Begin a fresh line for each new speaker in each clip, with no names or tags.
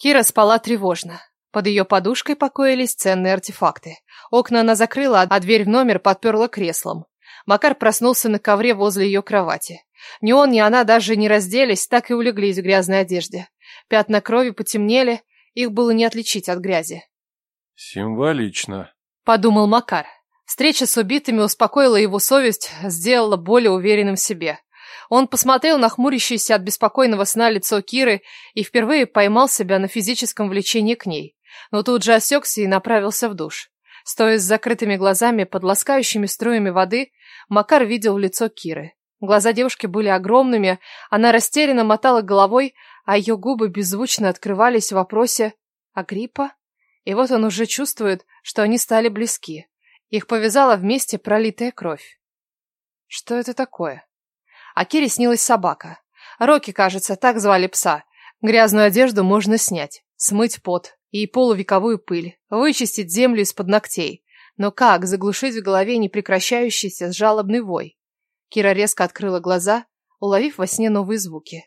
Кира спала тревожно. Под ее подушкой покоились ценные артефакты. Окна она закрыла, а дверь в номер подперла креслом. Макар проснулся на ковре возле ее кровати. Ни он, ни она даже не разделись, так и улеглись в грязной одежде. Пятна крови потемнели, их было не отличить от грязи.
«Символично», —
подумал Макар. Встреча с убитыми успокоила его совесть, сделала более уверенным в себе. Он посмотрел на хмурящееся от беспокойного сна лицо Киры и впервые поймал себя на физическом влечении к ней. Но тут же осекся и направился в душ. Стоя с закрытыми глазами под ласкающими струями воды, Макар видел лицо Киры. Глаза девушки были огромными, она растерянно мотала головой, а ее губы беззвучно открывались в вопросе «Агриппа?». И вот он уже чувствует, что они стали близки. Их повязала вместе пролитая кровь. Что это такое? А Кире снилась собака. Рокки, кажется, так звали пса. Грязную одежду можно снять, смыть пот и полувековую пыль, вычистить землю из-под ногтей. Но как заглушить в голове непрекращающийся жалобный вой? Кира резко открыла глаза, уловив во сне новые звуки.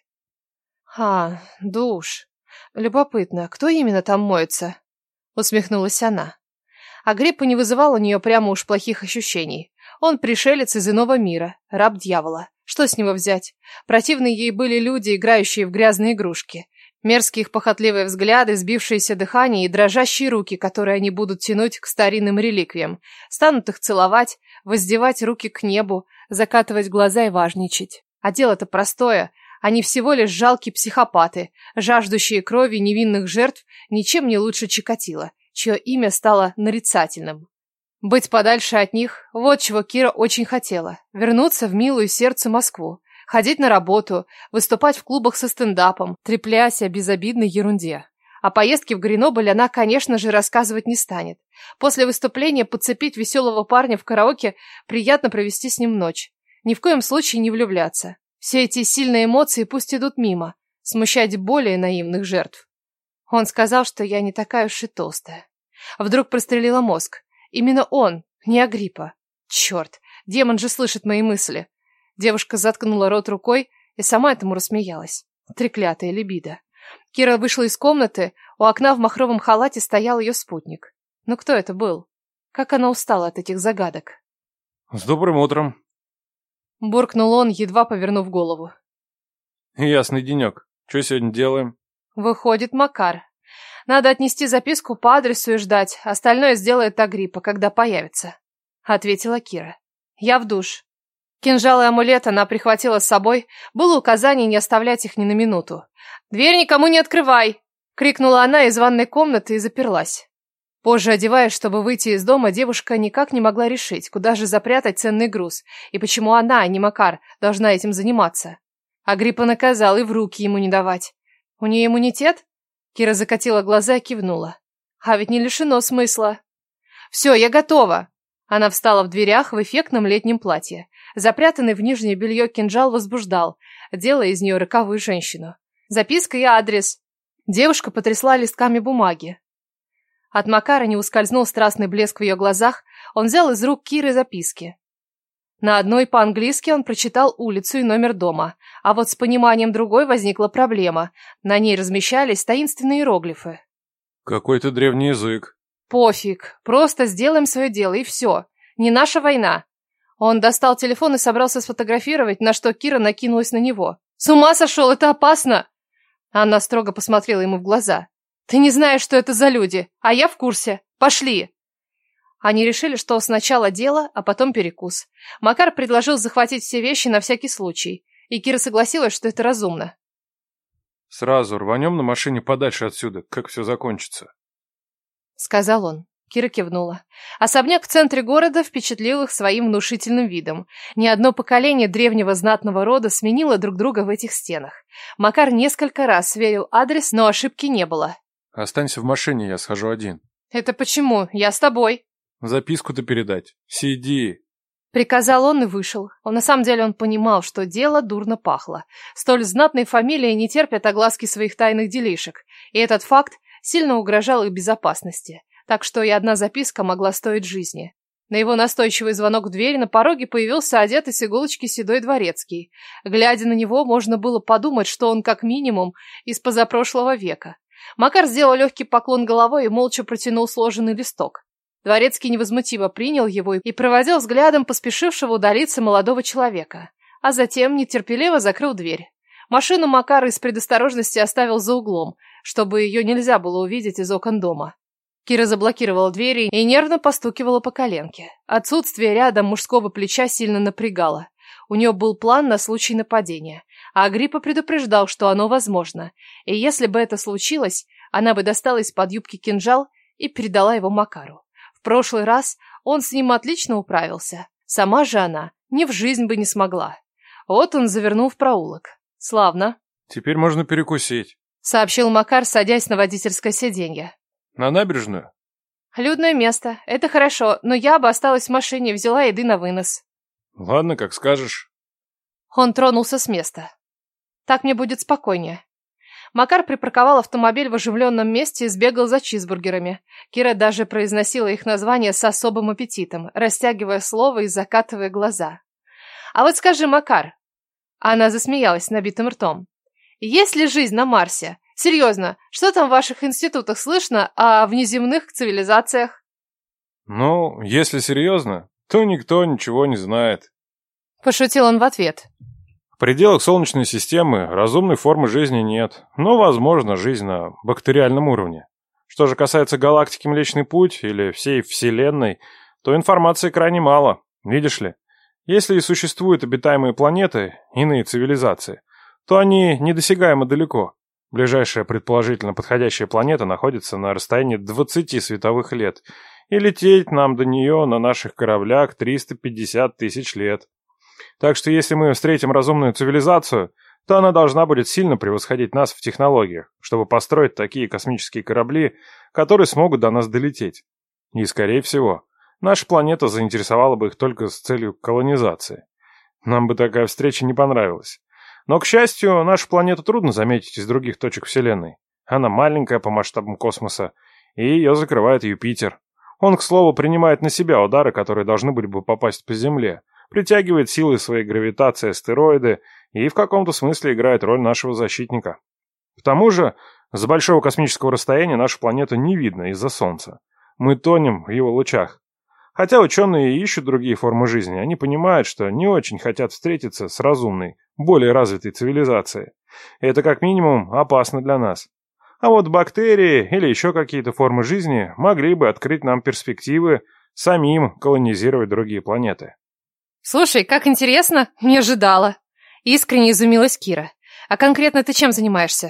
Душ. Любопытно, кто именно там моется? Усмехнулась она. Агриппа не вызывал у нее прямо уж плохих ощущений. Он пришелец из иного мира, раб дьявола. Что с него взять? Противные ей были люди, играющие в грязные игрушки. Мерзкие их похотливые взгляды, сбившееся дыхание и дрожащие руки, которые они будут тянуть к старинным реликвиям. Станут их целовать, воздевать руки к небу, закатывать глаза и важничать. А дело-то простое. Они всего лишь жалкие психопаты, жаждущие крови невинных жертв, ничем не лучше Чикатило, чье имя стало нарицательным. Быть подальше от них – вот чего Кира очень хотела. Вернуться в милую сердцу Москву. Ходить на работу, выступать в клубах со стендапом, трепляясь о безобидной ерунде. О поездке в Гренобль она, конечно же, рассказывать не станет. После выступления подцепить веселого парня в караоке, приятно провести с ним ночь. Ни в коем случае не влюбляться. Все эти сильные эмоции пусть идут мимо, смущать более наивных жертв. Он сказал, что я не такая уж и толстая. Вдруг прострелила мозг. Именно он, не Агриппа. Черт, демон же слышит мои мысли. Девушка заткнула рот рукой и сама этому рассмеялась. Треклятая либидо. Кира вышла из комнаты, у окна в махровом халате стоял ее спутник. Но кто это был? Как она устала от этих загадок.
«С добрым утром», —
буркнул он, едва повернув голову.
«Ясный денек. Что сегодня делаем?»
Выходит, Макар. Надо отнести записку по адресу и ждать. Остальное сделает Агриппа, когда появится. Ответила Кира. Я в душ. Кинжал и амулет она прихватила с собой. Было указание не оставлять их ни на минуту. «Дверь никому не открывай!» Крикнула она из ванной комнаты и заперлась. Позже, одеваясь, чтобы выйти из дома, девушка никак не могла решить, куда же запрятать ценный груз, и почему она, а не Макар, должна этим заниматься. Агриппа наказал и в руки ему не давать. У нее иммунитет? Кира закатила глаза и кивнула. А ведь не лишено смысла. «Все, я готова!» Она встала в дверях в эффектном летнем платье. Запрятанный в нижнее белье кинжал возбуждал, делая из нее роковую женщину. «Записка и адрес!» Девушка потрясла листками бумаги. От Макара не ускользнул страстный блеск в ее глазах, он взял из рук Киры записки. На одной по-английски он прочитал улицу и номер дома, а вот с пониманием другой возникла проблема. На ней размещались таинственные иероглифы.
«Какой-то древний язык».
«Пофиг, просто сделаем свое дело и все. Не наша война». Он достал телефон и собрался сфотографировать, на что Кира накинулась на него. «С ума сошел, это опасно!» Анна строго посмотрела ему в глаза. «Ты не знаешь, что это за люди, а я в курсе. Пошли!» Они решили, что сначала дело, а потом перекус. Макар предложил захватить все вещи на всякий случай, и Кира согласилась, что это разумно.
«Сразу рванем на машине подальше отсюда, как все закончится»,
— сказал он. Кира кивнула. Особняк в центре города впечатлил их своим внушительным видом. Ни одно поколение древнего знатного рода сменило друг друга в этих стенах. Макар несколько раз сверил адрес, но ошибки не было.
«Останься в машине, я схожу один».
«Это почему? Я с тобой».
«Записку-то передать. Сиди».
Приказал он и вышел. На самом деле он понимал, что дело дурно пахло. Столь знатные фамилии не терпят огласки своих тайных делишек, и этот факт сильно угрожал их безопасности. Так что и одна записка могла стоить жизни. На его настойчивый звонок в дверь на пороге появился одетый с иголочки седой дворецкий. Глядя на него, можно было подумать, что он как минимум из позапрошлого века. Макар сделал легкий поклон головой и молча протянул сложенный листок. Дворецкий невозмутимо принял его и проводил взглядом поспешившего удалиться молодого человека, а затем нетерпеливо закрыл дверь. Машину Макар из предосторожности оставил за углом, чтобы ее нельзя было увидеть из окон дома. Кира заблокировала двери и нервно постукивала по коленке. Отсутствие рядом мужского плеча сильно напрягало. У нее был план на случай нападения, а Агриппа предупреждал, что оно возможно, и если бы это случилось, она бы достала из-под юбки кинжал и передала его Макару. В прошлый раз он с ним отлично управился, сама же она ни в жизнь бы не смогла. Вот он завернул в проулок. Славно.
Теперь можно перекусить.
Сообщил Макар, садясь на водительское сиденье.
На набережную?
Людное место. Это хорошо, но я бы осталась в машине и взяла еды на вынос.
Ладно, как скажешь.
Он тронулся с места. Так мне будет спокойнее. Макар припарковал автомобиль в оживленном месте и сбегал за чизбургерами. Кира даже произносила их название с особым аппетитом, растягивая слово и закатывая глаза. А вот скажи, Макар. Она засмеялась набитым ртом. Есть ли жизнь на Марсе? Серьезно, что там в ваших институтах слышно о внеземных цивилизациях?
Ну, если серьезно, то никто ничего не знает.
Пошутил он в ответ.
В пределах Солнечной системы разумной формы жизни нет, но, возможно, жизнь на бактериальном уровне. Что же касается галактики Млечный Путь или всей Вселенной, то информации крайне мало, видишь ли. Если и существуют обитаемые планеты, иные цивилизации, то они недосягаемо далеко. Ближайшая предположительно подходящая планета находится на расстоянии 20 световых лет, и лететь нам до нее на наших кораблях 350 тысяч лет. Так что если мы встретим разумную цивилизацию, то она должна будет сильно превосходить нас в технологиях, чтобы построить такие космические корабли, которые смогут до нас долететь. И, скорее всего, наша планета заинтересовала бы их только с целью колонизации. Нам бы такая встреча не понравилась. Но, к счастью, нашу планету трудно заметить из других точек Вселенной. Она маленькая по масштабам космоса, и ее закрывает Юпитер. Он, к слову, принимает на себя удары, которые должны были бы попасть по Земле, притягивает силой своей гравитации астероиды и в каком-то смысле играет роль нашего защитника. К тому же, с большого космического расстояния нашу планету не видно из-за Солнца. Мы тонем в его лучах. Хотя ученые ищут другие формы жизни, они понимают, что не очень хотят встретиться с разумной, более развитой цивилизацией. Это как минимум опасно для нас. А вот бактерии или еще какие-то формы жизни могли бы открыть нам перспективы самим колонизировать другие планеты.
Слушай, как интересно, не ожидала. Искренне изумилась Кира. А конкретно ты чем занимаешься?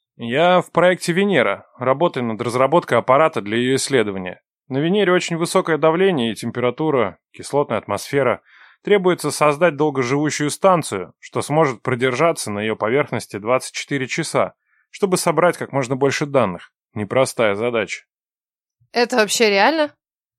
Я в проекте «Венера», работаю над разработкой аппарата для ее исследования. На Венере очень высокое давление и температура, кислотная атмосфера. Требуется создать долгоживущую станцию, что сможет продержаться на ее поверхности 24 часа, чтобы собрать как можно больше данных. Непростая задача.
Это вообще реально?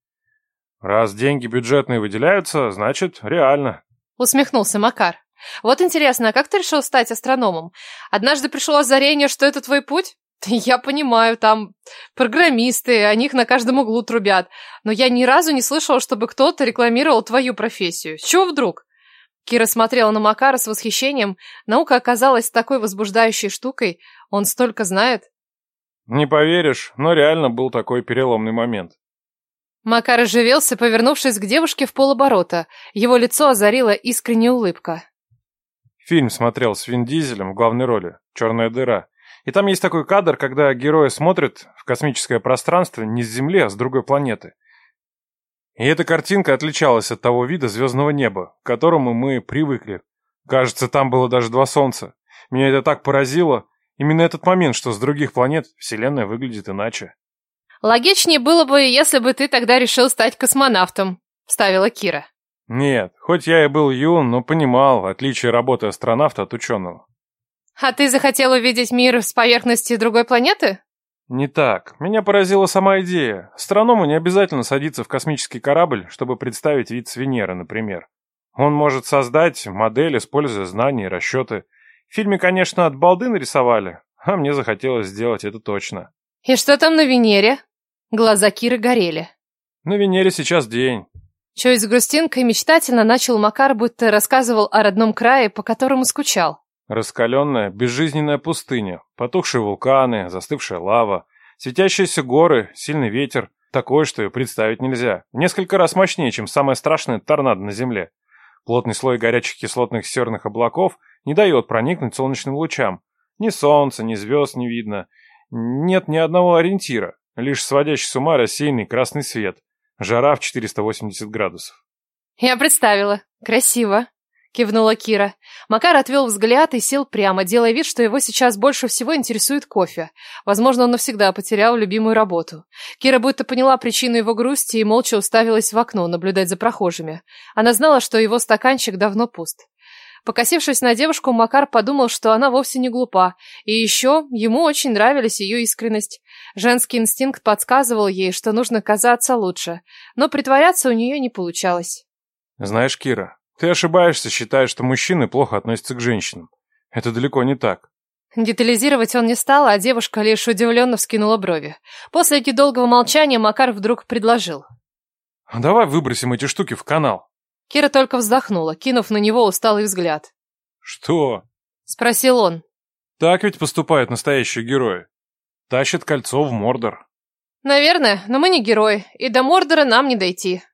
Раз деньги бюджетные выделяются, значит, реально.
Усмехнулся Макар. Вот интересно, а как ты решил стать астрономом? Однажды пришло озарение, что это твой путь? Я понимаю, там программисты, о них на каждом углу трубят, но я ни разу не слышала, чтобы кто-то рекламировал твою профессию. С чего вдруг? Кира смотрела на Макара с восхищением. Наука оказалась такой возбуждающей штукой. Он столько знает.
Не поверишь, но реально был такой переломный момент.
Макар оживился, повернувшись к девушке в полоборота. Его лицо озарила искренняя улыбка.
Фильм смотрел с Вин Дизелем в главной роли «Черная дыра». И там есть такой кадр, когда герои смотрят в космическое пространство не с Земли, а с другой планеты. И эта картинка отличалась от того вида звездного неба, к которому мы привыкли. Кажется, там было даже два солнца. Меня это так поразило. Именно этот момент, что с других планет Вселенная выглядит иначе.
Логичнее было бы, если бы ты тогда решил стать космонавтом, вставила Кира.
Нет, хоть я и был юн, но понимал отличие работы астронавта от ученого.
А ты захотел увидеть мир с поверхности другой планеты?
Не так. Меня поразила сама идея. Астроному не обязательно садиться в космический корабль, чтобы представить вид с Венеры, например. Он может создать модель, используя знания и расчеты. В фильме, конечно, от балды нарисовали, а мне захотелось сделать это точно.
И что там на Венере? Глаза Киры горели.
На Венере сейчас день.
Чуть с грустинкой мечтательно начал Макар, будто рассказывал о родном крае, по которому скучал.
Раскаленная, безжизненная пустыня, потухшие вулканы, застывшая лава, светящиеся горы, сильный ветер. Такое, что и представить нельзя. В несколько раз мощнее, чем самое страшное торнадо на Земле. Плотный слой горячих кислотных серных облаков не дает проникнуть солнечным лучам. Ни солнца, ни звезд не видно. Нет ни одного ориентира. Лишь сводящий с ума рассеянный красный свет. Жара в 480 градусов.
Я представила. Красиво. Кивнула Кира. Макар отвел взгляд и сел прямо, делая вид, что его сейчас больше всего интересует кофе. Возможно, он навсегда потерял любимую работу. Кира будто поняла причину его грусти и молча уставилась в окно, наблюдать за прохожими. Она знала, что его стаканчик давно пуст. Покосившись на девушку, Макар подумал, что она вовсе не глупа. И еще ему очень нравилась ее искренность. Женский инстинкт подсказывал ей, что нужно казаться лучше. Но притворяться у нее не получалось.
Знаешь, Кира, ты ошибаешься, считая, что мужчины плохо относятся к женщинам. Это далеко не так.
Детализировать он не стал, а девушка лишь удивленно вскинула брови. После недолгого молчания Макар вдруг предложил.
Давай выбросим эти штуки в канал.
Кира только вздохнула, кинув на него усталый взгляд.
Что?
Спросил он.
Так ведь поступают настоящие герои. Тащат кольцо в Мордор.
Наверное, но мы не герои, и до Мордора нам не дойти.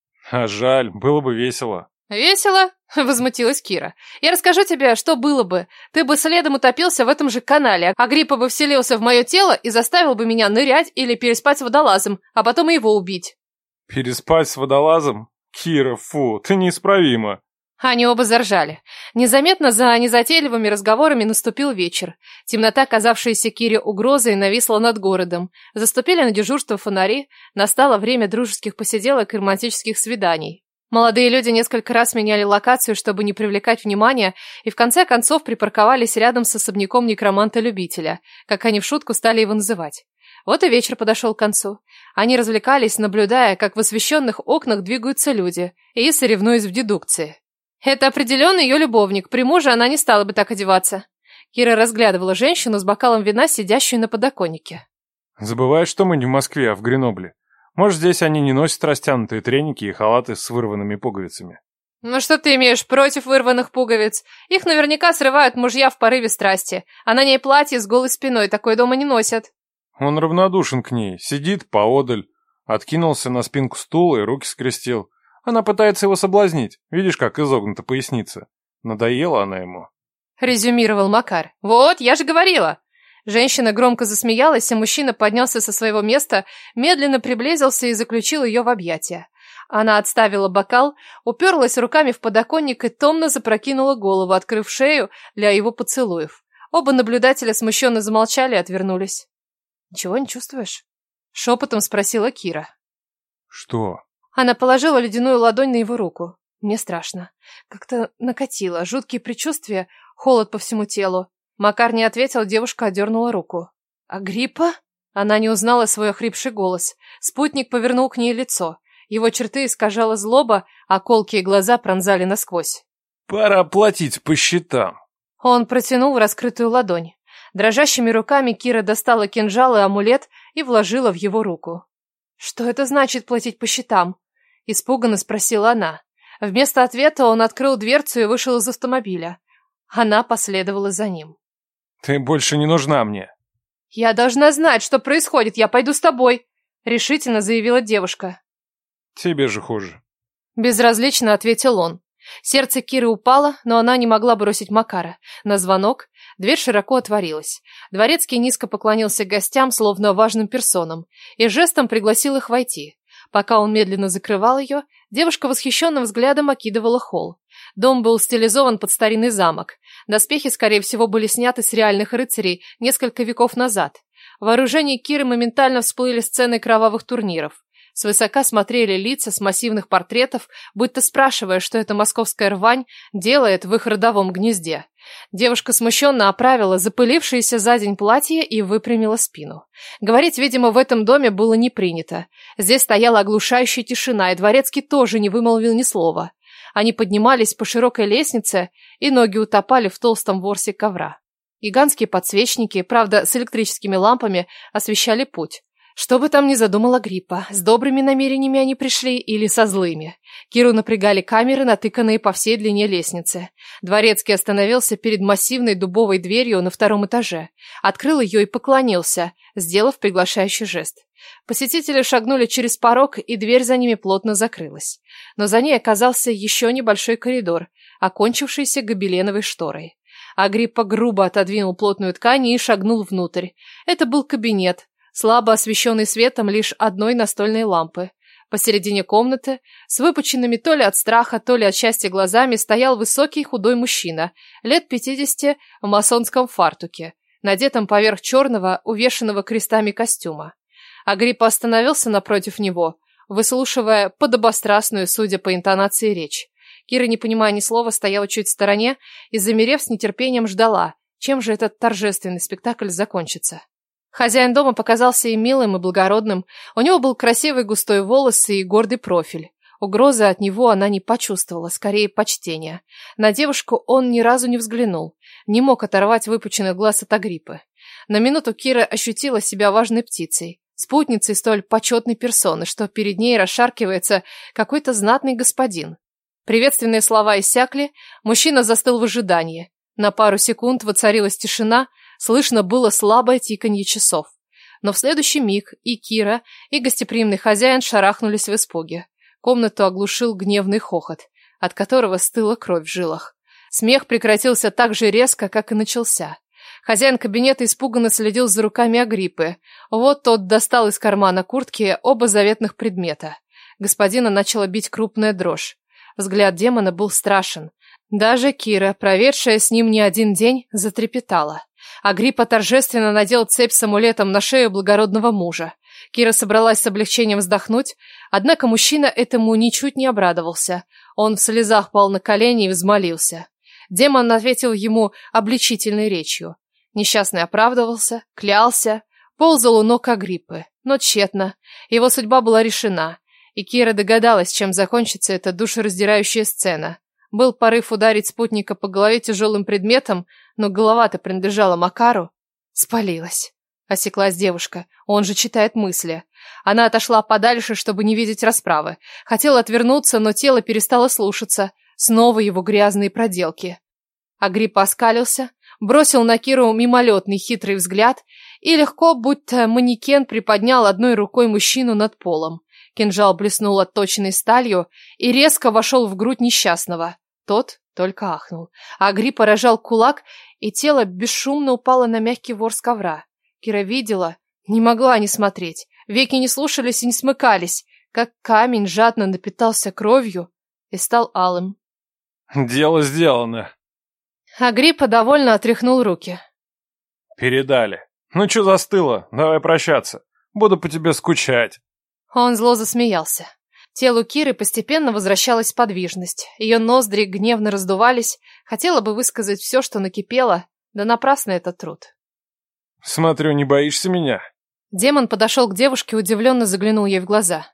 А жаль, было бы весело.
Весело? Возмутилась Кира. Я расскажу тебе, что было бы. Ты бы следом утопился в этом же канале, а Агриппа бы вселился в мое тело и заставил бы меня нырять или переспать с водолазом, а потом и его убить.
Переспать с водолазом? Кира, фу, ты неисправима.
Они оба заржали. Незаметно за незатейливыми разговорами наступил вечер. Темнота, казавшаяся Кире угрозой, нависла над городом. Заступили на дежурство фонари. Настало время дружеских посиделок и романтических свиданий. Молодые люди несколько раз меняли локацию, чтобы не привлекать внимания, и в конце концов припарковались рядом с особняком некроманта-любителя, как они в шутку стали его называть. Вот и вечер подошел к концу. Они развлекались, наблюдая, как в освещенных окнах двигаются люди, и соревнуясь в дедукции. Это определенно ее любовник, при муже она не стала бы так одеваться. Кира разглядывала женщину с бокалом вина, сидящую на подоконнике.
Забываешь, что мы не в Москве, а в Гренобле. Может, здесь они не носят растянутые треники и халаты с вырванными пуговицами.
Ну что ты имеешь против вырванных пуговиц? Их наверняка срывают мужья в порыве страсти, а на ней платье с голой спиной, такое дома не носят.
Он равнодушен к ней, сидит поодаль, откинулся на спинку стула и руки скрестил. Она пытается его соблазнить, видишь, как изогнута поясница. Надоела она ему.
Резюмировал Макар. Вот, я же говорила. Женщина громко засмеялась, а мужчина поднялся со своего места, медленно приблизился и заключил ее в объятия. Она отставила бокал, уперлась руками в подоконник и томно запрокинула голову, открыв шею для его поцелуев. Оба наблюдателя смущенно замолчали и отвернулись. «Ничего не чувствуешь?» — шепотом спросила Кира.
«Что?»
Она положила ледяную ладонь на его руку. «Мне страшно. Как-то накатило. Жуткие предчувствия, холод по всему телу». Макар не ответил, девушка отдернула руку. «Агриппа?» Она не узнала свой охрипший голос. Спутник повернул к ней лицо. Его черты искажала злоба, а колкие глаза пронзали насквозь.
«Пора платить по счетам». Он
протянул раскрытую ладонь. Дрожащими руками Кира достала кинжал и амулет и вложила в его руку. «Что это значит платить по счетам?» — испуганно спросила она. Вместо ответа он открыл дверцу и вышел из автомобиля. Она последовала за ним.
«Ты больше не нужна мне».
«Я должна знать, что происходит. Я пойду с тобой», — решительно заявила девушка.
«Тебе же хуже».
Безразлично ответил он. Сердце Киры упало, но она не могла бросить Макара. На звонок дверь широко отворилась. Дворецкий низко поклонился гостям, словно важным персонам, и жестом пригласил их войти. Пока он медленно закрывал ее, девушка восхищенным взглядом окидывала холл. Дом был стилизован под старинный замок. Доспехи, скорее всего, были сняты с реальных рыцарей несколько веков назад. В вооружении Киры моментально всплыли сцены кровавых турниров. Свысока смотрели лица с массивных портретов, будто спрашивая, что эта московская рвань делает в их родовом гнезде. Девушка смущенно оправила запылившееся за день платье и выпрямила спину. Говорить, видимо, в этом доме было не принято. Здесь стояла оглушающая тишина, и дворецкий тоже не вымолвил ни слова. Они поднимались по широкой лестнице, и ноги утопали в толстом ворсе ковра. Гигантские подсвечники, правда, с электрическими лампами, освещали путь. Что бы там ни задумала Агриппа, с добрыми намерениями они пришли или со злыми. Киру напрягали камеры, натыканные по всей длине лестницы. Дворецкий остановился перед массивной дубовой дверью на 2-м этаже, открыл ее и поклонился, сделав приглашающий жест. Посетители шагнули через порог, и дверь за ними плотно закрылась. Но за ней оказался еще небольшой коридор, окончившийся гобеленовой шторой. Агриппа грубо отодвинул плотную ткань и шагнул внутрь. Это был кабинет, слабо освещенный светом лишь одной настольной лампы. Посередине комнаты, с выпученными то ли от страха, то ли от счастья глазами, стоял высокий худой мужчина, лет 50 в масонском фартуке, надетом поверх черного, увешанного крестами костюма. Агриппа остановился напротив него, выслушивая подобострастную, судя по интонации, речь. Кира, не понимая ни слова, стояла чуть в стороне и, замерев, с нетерпением ждала, чем же этот торжественный спектакль закончится. Хозяин дома показался и милым, и благородным. У него был красивый густой волос и гордый профиль. Угрозы от него она не почувствовала, скорее почтения. На девушку он ни разу не взглянул, не мог оторвать выпученных глаз от Агриппы. На минуту Кира ощутила себя важной птицей, спутницей столь почетной персоны, что перед ней расшаркивается какой-то знатный господин. Приветственные слова иссякли, мужчина застыл в ожидании. На пару секунд воцарилась тишина, слышно было слабое тиканье часов. Но в следующий миг и Кира, и гостеприимный хозяин шарахнулись в испуге. Комнату оглушил гневный хохот, от которого стыла кровь в жилах. Смех прекратился так же резко, как и начался. Хозяин кабинета испуганно следил за руками Агриппы. Вот тот достал из кармана куртки оба заветных предмета. Господина начала бить крупная дрожь. Взгляд демона был страшен. Даже Кира, проведшая с ним не один день, затрепетала. Агриппа торжественно надел цепь с амулетом на шею благородного мужа. Кира собралась с облегчением вздохнуть, однако мужчина этому ничуть не обрадовался. Он в слезах пал на колени и взмолился. Демон ответил ему обличительной речью. Несчастный оправдывался, клялся, ползал у ног Агриппы, но тщетно. Его судьба была решена. И Кира догадалась, чем закончится эта душераздирающая сцена. Был порыв ударить спутника по голове тяжелым предметом, но голова-то принадлежала Макару. Спалилась. Осеклась девушка. Он же читает мысли. Она отошла подальше, чтобы не видеть расправы. Хотела отвернуться, но тело перестало слушаться. Снова его грязные проделки. Агриппа оскалился, бросил на Киру мимолетный хитрый взгляд и легко, будто манекен, приподнял одной рукой мужчину над полом. Кинжал блеснул отточенной сталью и резко вошел в грудь несчастного. Тот только ахнул. Агриппа рожал кулак, и тело бесшумно упало на мягкий ворс ковра. Кира видела, не могла не смотреть. Веки не слушались и не смыкались, как камень жадно напитался кровью и стал алым.
Дело сделано.
Агриппа довольно отряхнул руки.
Передали. Ну чё застыла? Давай прощаться. Буду по тебе скучать.
Он зло засмеялся. Телу Киры постепенно возвращалась подвижность. Ее ноздри гневно раздувались. Хотела бы высказать все, что накипело, да напрасно этот труд.
Смотрю, не боишься меня?
Демон подошел к девушке, удивленно заглянул ей в глаза.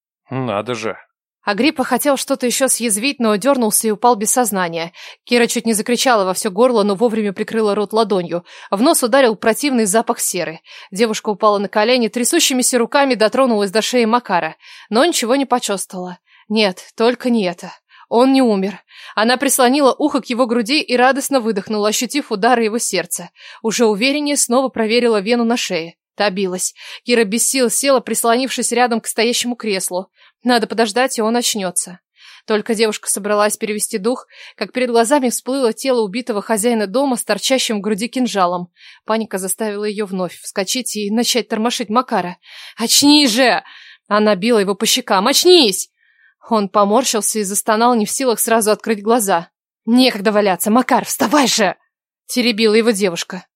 Надо же.
Агриппа хотел что-то еще съязвить, но дернулся и упал без сознания. Кира чуть не закричала во все горло, но вовремя прикрыла рот ладонью. В нос ударил противный запах серы. Девушка упала на колени, трясущимися руками дотронулась до шеи Макара, но ничего не почувствовала. Нет, только не это. Он не умер. Она прислонила ухо к его груди и радостно выдохнула, ощутив удары его сердца. Уже увереннее снова проверила вену на шее. Та билась. Кира без сил села, прислонившись рядом к стоящему креслу. Надо подождать, и он очнется. Только девушка собралась перевести дух, как перед глазами всплыло тело убитого хозяина дома с торчащим в груди кинжалом. Паника заставила ее вновь вскочить и начать тормошить Макара. «Очнись же!» Она била его по щекам. «Очнись!» Он поморщился и застонал, не в силах сразу открыть глаза. «Некогда валяться! Макар, вставай же!» Теребила его девушка.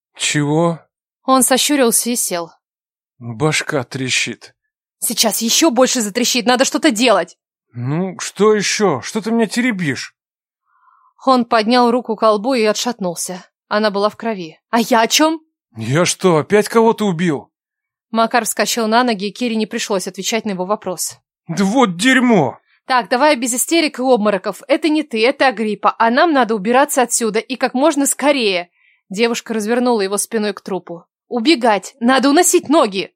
Чего?
Он сощурился и сел.
Башка трещит.
Сейчас еще больше затрещит, надо что-то делать.
Ну, что еще? Что ты меня теребишь?
Он поднял руку к колбу и отшатнулся. Она была в крови. А я о чем?
Я что, опять кого-то убил?
Макар вскочил на ноги, и Кире не пришлось отвечать на его вопрос.
Да вот дерьмо!
Так, давай без истерик и обмороков. Это не ты, это Агриппа, а нам надо убираться отсюда и как можно скорее. Девушка развернула его спиной к трупу. Убегать! Надо уносить ноги!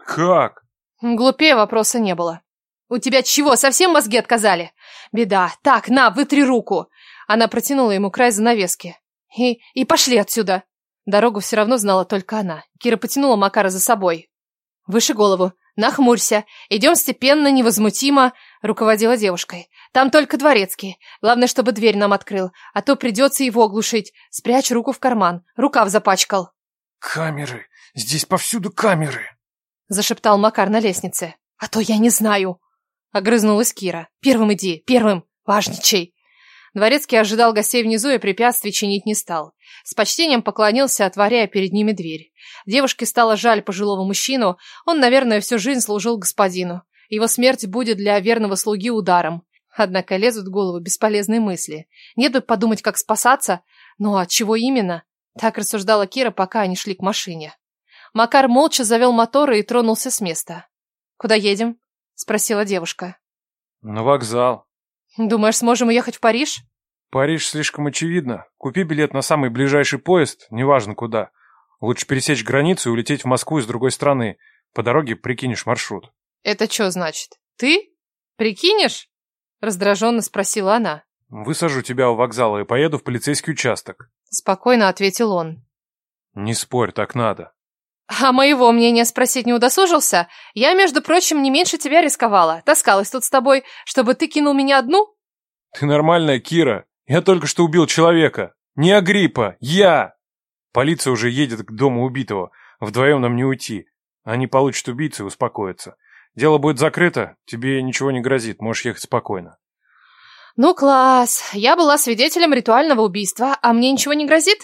Как?
Глупее вопроса не было. У тебя чего, совсем мозги отказали? Беда. Так, на, вытри руку. Она протянула ему край занавески. И пошли отсюда. Дорогу все равно знала только она. Кира потянула Макара за собой. Выше голову. Нахмурься. Идем степенно, невозмутимо, руководила девушкой. Там только дворецкий. Главное, чтобы дверь нам открыл, а то придется его оглушить. Спрячь руку в карман. Рукав запачкал.
Камеры. Здесь повсюду камеры.
Зашептал Макар на лестнице. А то я не знаю. Огрызнулась Кира. Первым иди, первым. Важничай. Дворецкий ожидал гостей внизу и препятствий чинить не стал. С почтением поклонился, отворяя перед ними дверь. Девушке стало жаль пожилого мужчину. Он, наверное, всю жизнь служил господину. Его смерть будет для верного слуги ударом. Однако лезут в голову бесполезные мысли. Нет бы подумать, как спасаться. Но от чего именно? Так рассуждала Кира, пока они шли к машине. Макар молча завел моторы и тронулся с места. «Куда едем?» — спросила девушка.
На вокзал.
«Думаешь, сможем уехать в Париж?»
Париж слишком очевидно. Купи билет на самый ближайший поезд, неважно куда. Лучше пересечь границу и улететь в Москву из другой страны. По дороге прикинешь маршрут.
«Это что значит? Ты? Прикинешь?» — раздраженно спросила она.
Высажу тебя у вокзала и поеду в полицейский участок.
Спокойно ответил он.
Не спорь, так надо.
А моего мнения спросить не удосужился? Я, между прочим, не меньше тебя рисковала. Таскалась тут с тобой, чтобы ты кинул меня одну?
Ты нормальная, Кира. Я только что убил человека. Не Агриппа, я. Полиция уже едет к дому убитого. Вдвоем нам не уйти. Они получат убийцу и успокоятся. Дело будет закрыто, тебе ничего не грозит, можешь ехать спокойно.
Ну, класс. Я была свидетелем ритуального убийства, а мне ничего не грозит?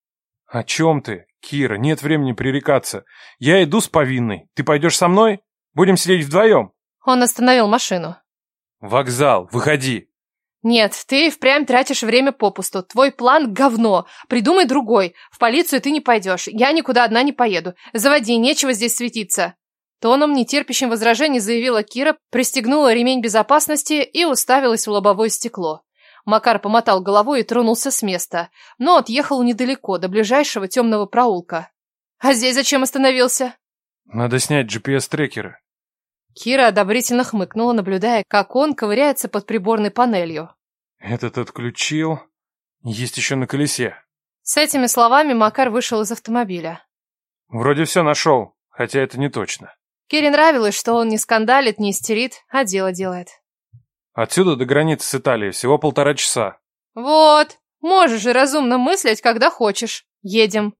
О чем ты, Кира? Нет времени пререкаться. Я иду с повинной. Ты пойдешь со мной? Будем сидеть вдвоем.
Он остановил машину.
Вокзал, выходи.
Нет, ты впрямь тратишь время попусту. Твой план — говно. Придумай другой. В полицию ты не пойдешь. Я никуда одна не поеду. Заводи, нечего здесь светиться. Тоном, нетерпящим возражений, заявила Кира, пристегнула ремень безопасности и уставилась в лобовое стекло. Макар помотал головой и тронулся с места, но отъехал недалеко, до ближайшего темного проулка. «А здесь зачем остановился?»
Надо снять GPS-трекеры.
Кира одобрительно хмыкнула, наблюдая, как он ковыряется под приборной панелью.
Этот отключил. Есть еще на колесе.
С этими словами Макар вышел из автомобиля.
Вроде все нашел, хотя это не точно.
Кире нравилось, что он не скандалит, не истерит, а дело делает.
Отсюда до границы с Италией всего 1,5 часа.
Вот, можешь же разумно мыслить, когда хочешь. Едем.